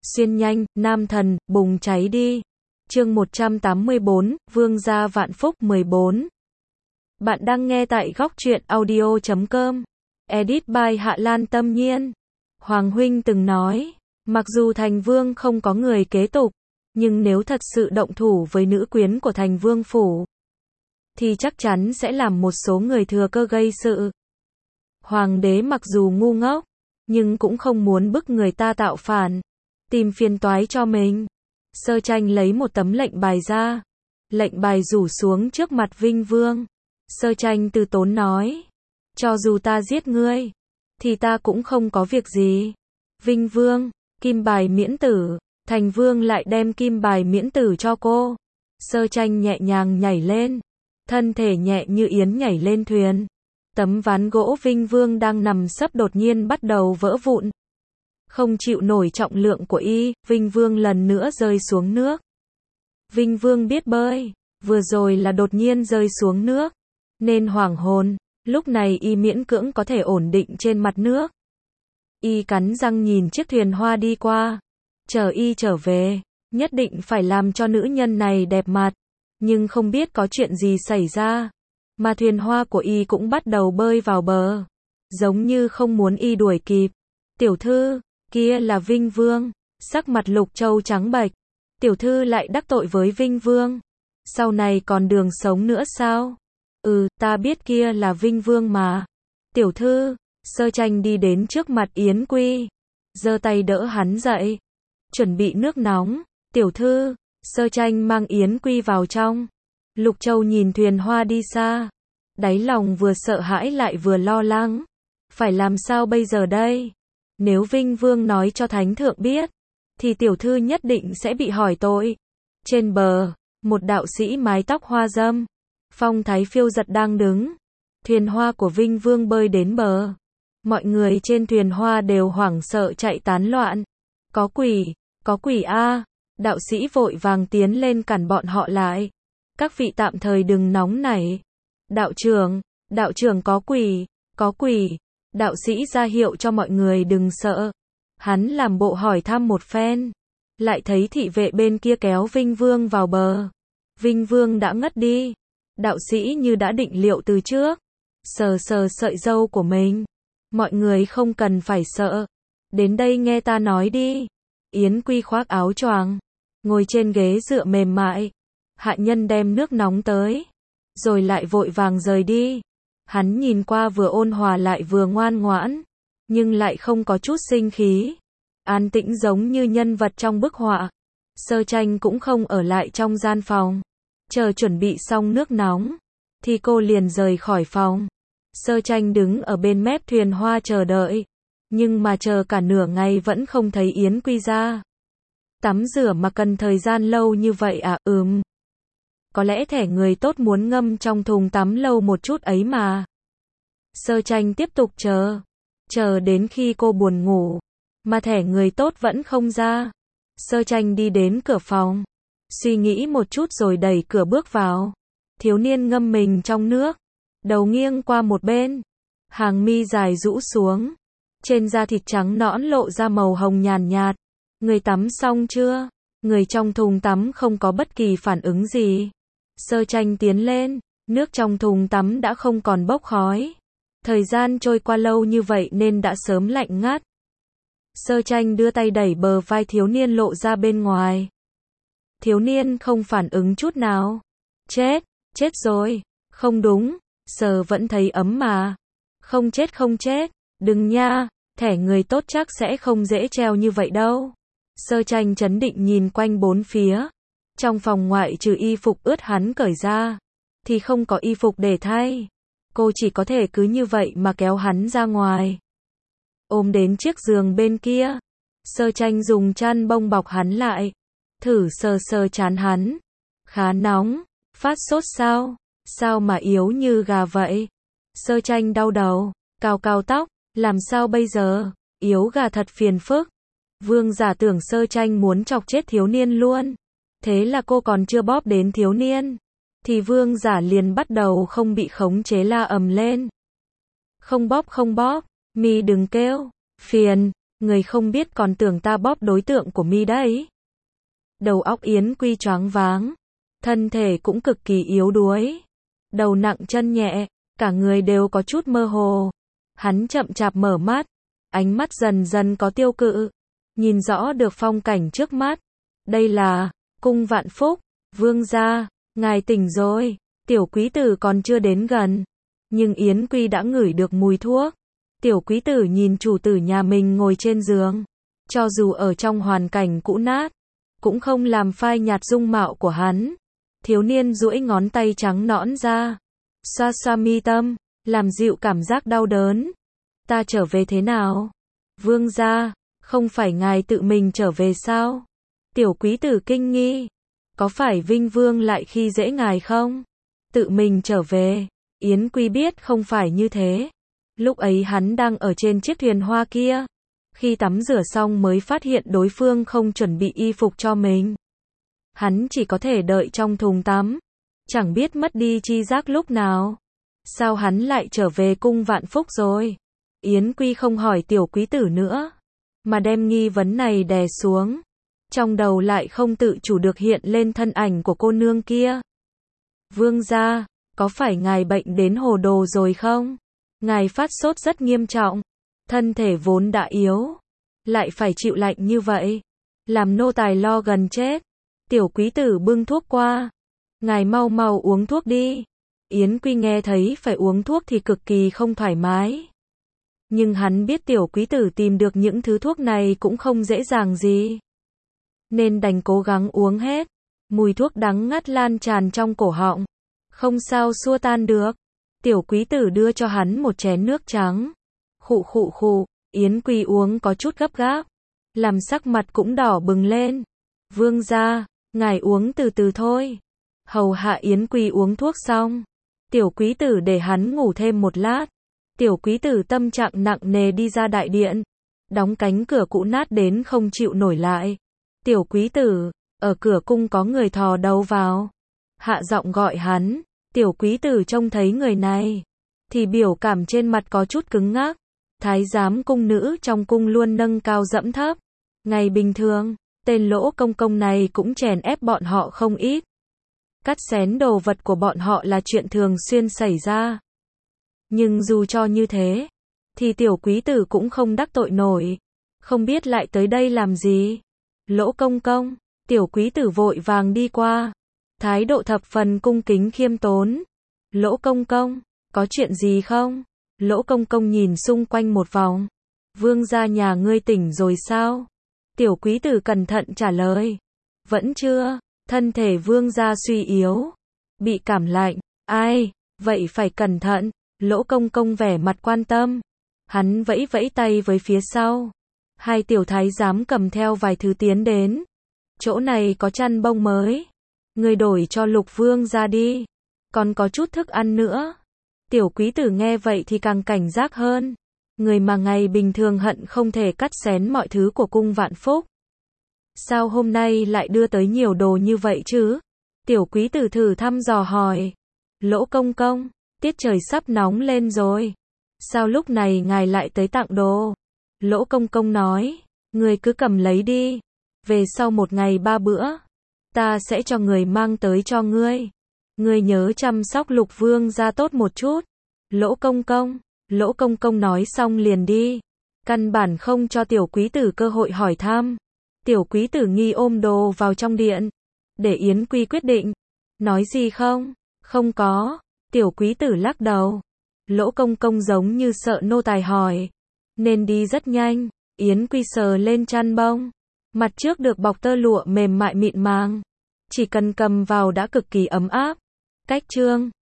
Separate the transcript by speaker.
Speaker 1: Xuyên nhanh, nam thần, bùng cháy đi. Chương 184, Vương gia vạn phúc 14. Bạn đang nghe tại góc truyện audio.com. Edit by Hạ Lan Tâm Nhiên. Hoàng huynh từng nói, mặc dù thành vương không có người kế tục, nhưng nếu thật sự động thủ với nữ quyến của thành vương phủ, thì chắc chắn sẽ làm một số người thừa cơ gây sự. Hoàng đế mặc dù ngu ngốc, nhưng cũng không muốn bức người ta tạo phản, tìm phiền toái cho mình. Sơ Tranh lấy một tấm lệnh bài ra. Lệnh bài rủ xuống trước mặt Vinh Vương. Sơ Tranh từ tốn nói, cho dù ta giết ngươi, thì ta cũng không có việc gì. Vinh Vương, kim bài miễn tử. Thành Vương lại đem kim bài miễn tử cho cô. Sơ Tranh nhẹ nhàng nhảy lên, thân thể nhẹ như yến nhảy lên thuyền. Tấm ván gỗ Vinh Vương đang nằm sấp đột nhiên bắt đầu vỡ vụn. Không chịu nổi trọng lượng của y, Vinh Vương lần nữa rơi xuống nước. Vinh Vương biết bơi, vừa rồi là đột nhiên rơi xuống nước, nên hoảng hồn, lúc này y miễn cưỡng có thể ổn định trên mặt nước. Y cắn răng nhìn chiếc thuyền hoa đi qua, chờ y trở về, nhất định phải làm cho nữ nhân này đẹp mặt, nhưng không biết có chuyện gì xảy ra, mà thuyền hoa của y cũng bắt đầu bơi vào bờ, giống như không muốn y đuổi kịp. Tiểu thư, kia là Vinh Vương, sắc mặt Lục Châu trắng bệch. Tiểu thư lại đắc tội với Vinh Vương, sau này còn đường sống nữa sao? Ta biết kia là Vinh Vương mà. Tiểu thư, Sơ Tranh đi đến trước mặt Yến Quy, giơ tay đỡ hắn dậy, chuẩn bị nước nóng. Tiểu thư, Sơ Tranh mang Yến Quy vào trong. Lục Châu nhìn thuyền hoa đi xa, đáy lòng vừa sợ hãi lại vừa lo lắng. Phải làm sao bây giờ đây? Nếu Vinh Vương nói cho Thánh Thượng biết, thì tiểu thư nhất định sẽ bị hỏi tội. Trên bờ, một đạo sĩ mái tóc hoa dâm, phong thái phiêu giật đang đứng. Thuyền hoa của Vinh Vương bơi đến bờ. Mọi người trên thuyền hoa đều hoảng sợ chạy tán loạn. Có quỷ a! Đạo sĩ vội vàng tiến lên cản bọn họ lại. Các vị tạm thời đừng nóng nảy. Đạo trưởng có quỷ. Đạo sĩ ra hiệu cho mọi người đừng sợ. Hắn làm bộ hỏi thăm một phen, lại thấy thị vệ bên kia kéo Vinh Vương vào bờ. Vinh Vương đã ngất đi. Đạo sĩ như đã định liệu từ trước, sờ sợi râu của mình. Mọi người không cần phải sợ. Đến đây nghe ta nói đi. Yến Quy khoác áo choàng, ngồi trên ghế dựa mềm mại. Hạ nhân đem nước nóng tới, rồi lại vội vàng rời đi. Hắn nhìn qua vừa ôn hòa lại vừa ngoan ngoãn, nhưng lại không có chút sinh khí. An tĩnh giống như nhân vật trong bức họa. Sơ Tranh cũng không ở lại trong gian phòng. Chờ chuẩn bị xong nước nóng, thì cô liền rời khỏi phòng. Sơ Tranh đứng ở bên mép thuyền hoa chờ đợi. Nhưng mà chờ cả nửa ngày vẫn không thấy Yến Quy ra. Tắm rửa mà cần thời gian lâu như vậy à? Có lẽ thẻ người tốt muốn ngâm trong thùng tắm lâu một chút ấy mà. Sơ Tranh tiếp tục chờ đến khi cô buồn ngủ, mà thẻ người tốt vẫn không ra. Sơ Tranh đi đến cửa phòng, suy nghĩ một chút rồi đẩy cửa bước vào. Thiếu niên ngâm mình trong nước, đầu nghiêng qua một bên, hàng mi dài rũ xuống, trên da thịt trắng nõn lộ ra màu hồng nhàn nhạt. Người tắm xong chưa? Người trong thùng tắm không có bất kỳ phản ứng gì. Sơ Tranh tiến lên, nước trong thùng tắm đã không còn bốc khói. Thời gian trôi qua lâu như vậy nên đã sớm lạnh ngắt. Sơ Tranh đưa tay đẩy bờ vai thiếu niên lộ ra bên ngoài. Thiếu niên không phản ứng chút nào. Chết rồi. Không đúng, sờ vẫn thấy ấm mà. Không chết, đừng nha, thẻ người tốt chắc sẽ không dễ treo như vậy đâu. Sơ Tranh trấn định nhìn quanh bốn phía. Trong phòng ngoại trừ y phục ướt hắn cởi ra, thì không có y phục để thay. Cô chỉ có thể cứ như vậy mà kéo hắn ra ngoài, ôm đến chiếc giường bên kia. Sơ Tranh dùng chăn bông bọc hắn lại, thử sờ trán hắn. Khá nóng, phát sốt sao? Sao mà yếu như gà vậy? Sơ Tranh đau đầu, cào tóc, làm sao bây giờ? Yếu gà thật phiền phức. Vương giả tưởng Sơ Tranh muốn chọc chết thiếu niên luôn. Thế là cô còn chưa bóp đến thiếu niên, thì vương giả liền bắt đầu không bị khống chế la ầm lên. Không bóp, mi đừng kêu, phiền. Người không biết còn tưởng ta bóp đối tượng của mi đấy. Đầu óc Yến Quy choáng váng, thân thể cũng cực kỳ yếu đuối. Đầu nặng chân nhẹ, cả người đều có chút mơ hồ. Hắn chậm chạp mở mắt, ánh mắt dần dần có tiêu cự, nhìn rõ được phong cảnh trước mắt. Đây là cung Vạn Phúc, vương gia, ngài tỉnh rồi. Tiểu quý tử còn chưa đến gần, nhưng Yến Quy đã ngửi được mùi thuốc. Tiểu quý tử nhìn chủ tử nhà mình ngồi trên giường, cho dù ở trong hoàn cảnh cũ nát, cũng không làm phai nhạt dung mạo của hắn. Thiếu niên duỗi ngón tay trắng nõn ra, xoa xoa mi tâm, làm dịu cảm giác đau đớn. Ta trở về thế nào? Vương gia, không phải ngài tự mình trở về sao? Tiểu quý tử kinh nghi, có phải Vinh Vương lại khi dễ ngài không? Tự mình trở về, Yến Quy biết không phải như thế. Lúc ấy hắn đang ở trên chiếc thuyền hoa kia. Khi tắm rửa xong mới phát hiện đối phương không chuẩn bị y phục cho mình. Hắn chỉ có thể đợi trong thùng tắm. Chẳng biết mất đi chi giác lúc nào. Sao hắn lại trở về cung Vạn Phúc rồi? Yến Quy không hỏi tiểu quý tử nữa, mà đem nghi vấn này đè xuống. Trong đầu lại không tự chủ được hiện lên thân ảnh của cô nương kia. Vương gia, có phải ngài bệnh đến hồ đồ rồi không? Ngài phát sốt rất nghiêm trọng, thân thể vốn đã yếu, lại phải chịu lạnh như vậy, làm nô tài lo gần chết. Tiểu quý tử bưng thuốc qua, ngài mau mau uống thuốc đi. Yến Quy nghe thấy phải uống thuốc thì cực kỳ không thoải mái. Nhưng hắn biết tiểu quý tử tìm được những thứ thuốc này cũng không dễ dàng gì, nên đành cố gắng uống hết. Mùi thuốc đắng ngắt lan tràn trong cổ họng, không sao xua tan được. Tiểu quý tử đưa cho hắn một chén nước trắng. Khụ khụ khụ, Yến Quy uống có chút gấp gáp, làm sắc mặt cũng đỏ bừng lên. Vương gia, ngài uống từ từ thôi. Hầu hạ Yến Quy uống thuốc xong, tiểu quý tử để hắn ngủ thêm một lát. Tiểu quý tử tâm trạng nặng nề đi ra đại điện, đóng cánh cửa cũ nát đến không chịu nổi lại. Tiểu quý tử, ở cửa cung có người thò đầu vào, hạ giọng gọi hắn. Tiểu quý tử trông thấy người này, thì biểu cảm trên mặt có chút cứng ngắc. Thái giám cung nữ trong cung luôn nâng cao dẫm thấp. Ngày bình thường, tên Lỗ Công Công này cũng chèn ép bọn họ không ít. Cắt xén đồ vật của bọn họ là chuyện thường xuyên xảy ra. Nhưng dù cho như thế, thì tiểu quý tử cũng không đắc tội nổi. Không biết lại tới đây làm gì? Lỗ Công Công, tiểu quý tử vội vàng đi qua, thái độ thập phần cung kính khiêm tốn. Lỗ Công Công, có chuyện gì không? Lỗ Công Công nhìn xung quanh một vòng. Vương gia nhà ngươi tỉnh rồi sao? Tiểu quý tử cẩn thận trả lời. Vẫn chưa, thân thể vương gia suy yếu, bị cảm lạnh. Ai, vậy phải cẩn thận. Lỗ Công Công vẻ mặt quan tâm. Hắn vẫy vẫy tay với phía sau. Hai tiểu thái giám cầm theo vài thứ tiến đến. Chỗ này có chăn bông mới, người đổi cho Lục Vương ra đi. Còn có chút thức ăn nữa. Tiểu quý tử nghe vậy thì càng cảnh giác hơn. Người mà ngày bình thường hận không thể cắt xén mọi thứ của cung Vạn Phúc, sao hôm nay lại đưa tới nhiều đồ như vậy chứ? Tiểu quý tử thử thăm dò hỏi. Lỗ Công Công, tiết trời sắp nóng lên rồi, sao lúc này ngài lại tới tặng đồ? Lỗ Công Công nói, người cứ cầm lấy đi, về sau một ngày 3 bữa, ta sẽ cho người mang tới cho ngươi. Ngươi nhớ chăm sóc Lục Vương gia tốt một chút. Lỗ Công Công nói xong liền đi, căn bản không cho tiểu quý tử cơ hội hỏi thăm. Tiểu quý tử nghi ôm đồ vào trong điện, để Yến Quy quyết định. Nói gì không? Không có. Tiểu quý tử lắc đầu. Lỗ Công Công giống như sợ nô tài hỏi, nên đi rất nhanh. Yến Quy sờ lên chăn bông, mặt trước được bọc tơ lụa mềm mại mịn màng, chỉ cần cầm vào đã cực kỳ ấm áp. Cách chương